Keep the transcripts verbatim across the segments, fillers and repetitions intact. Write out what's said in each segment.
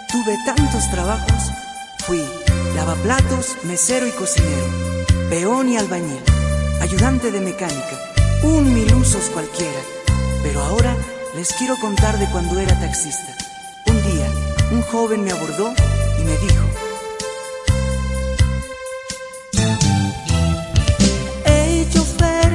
Tuve tantos trabajos. Fui lavaplatos, mesero y cocinero, peón y albañil, ayudante de mecánica, un mil usos cualquiera. Pero ahora les quiero contar de cuando era taxista. Un día, un joven me abordó y me dijo: "Hey, chofer,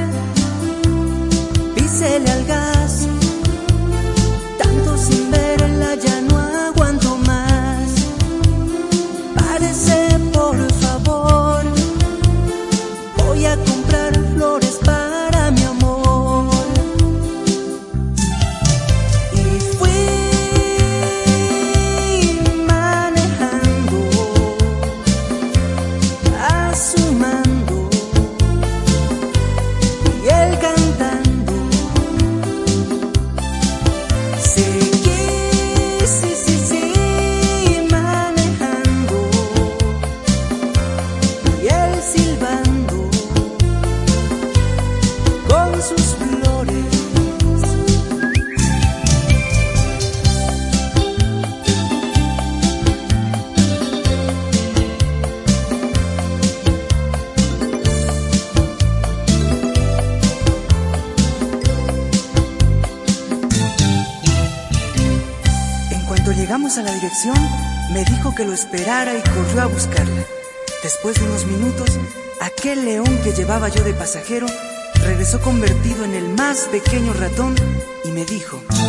písele al gas, tanto sin verla ya no aguanto más. Párese, por favor, voy a comprar flores para mi amor". Y fui manejando a su mando y él cantando. Seguí, sí, sí, sí, manejando y él silbando con sus flores. En cuanto llegamos a la dirección, me dijo que lo esperara y corrió a buscarla. Después de unos minutos, aquel león que llevaba yo de pasajero regresó convertido en el más pequeño ratón y me dijo: